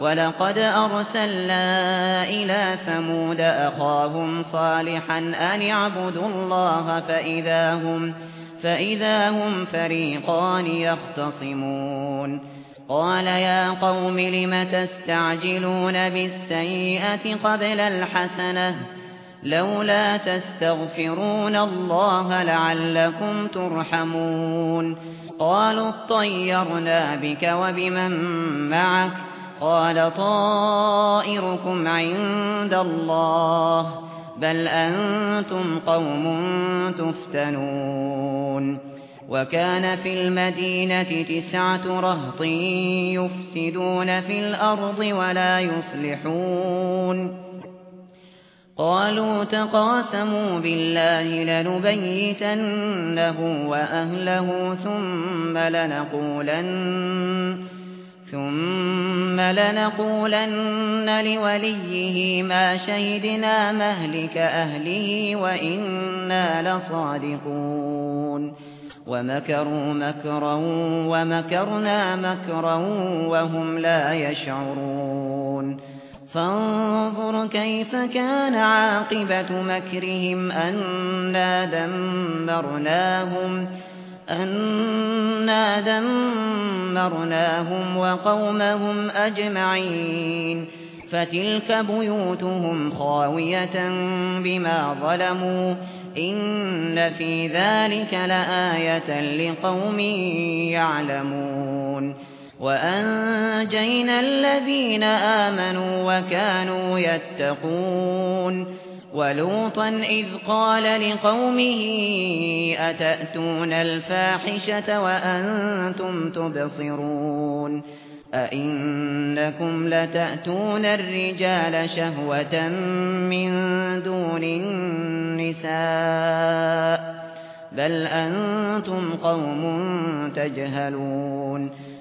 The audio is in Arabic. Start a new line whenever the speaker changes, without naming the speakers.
ولقد أرسلنا إلى ثمود أخاهم صالحا أن اعبدوا الله فإذا هم فريقان يختصمون قال يا قوم لم تستعجلون بالسيئة قبل الحسنة لولا تستغفرون الله لعلكم ترحمون قالوا اطيرنا بك وبمن معك قال طائركم عند الله بل أنتم قوم تفتنون وكان في المدينة 9 رهط يفسدون في الأرض ولا يصلحون قالوا تقاسموا بالله لنبيتنه وأهله ثم لنقولن لوليه ما شهدنا مهلك أهله وإنا لصادقون ومكروا مكرا ومكرنا مكرا وهم لا يشعرون فانظر كيف كان عاقبة مكرهم أنا دمرناهم وقومهم أجمعين فتلك بيوتهم خاوية بما ظلموا إن في ذلك لآية لقوم يعلمون وأنجينا الذين آمنوا وكانوا يتقون ولوطا إذ قال لقومه أتأتون الفاحشة وأنتم تبصرون أئنكم لتأتون الرجال شهوة من دون النساء بل أنتم قوم تجهلون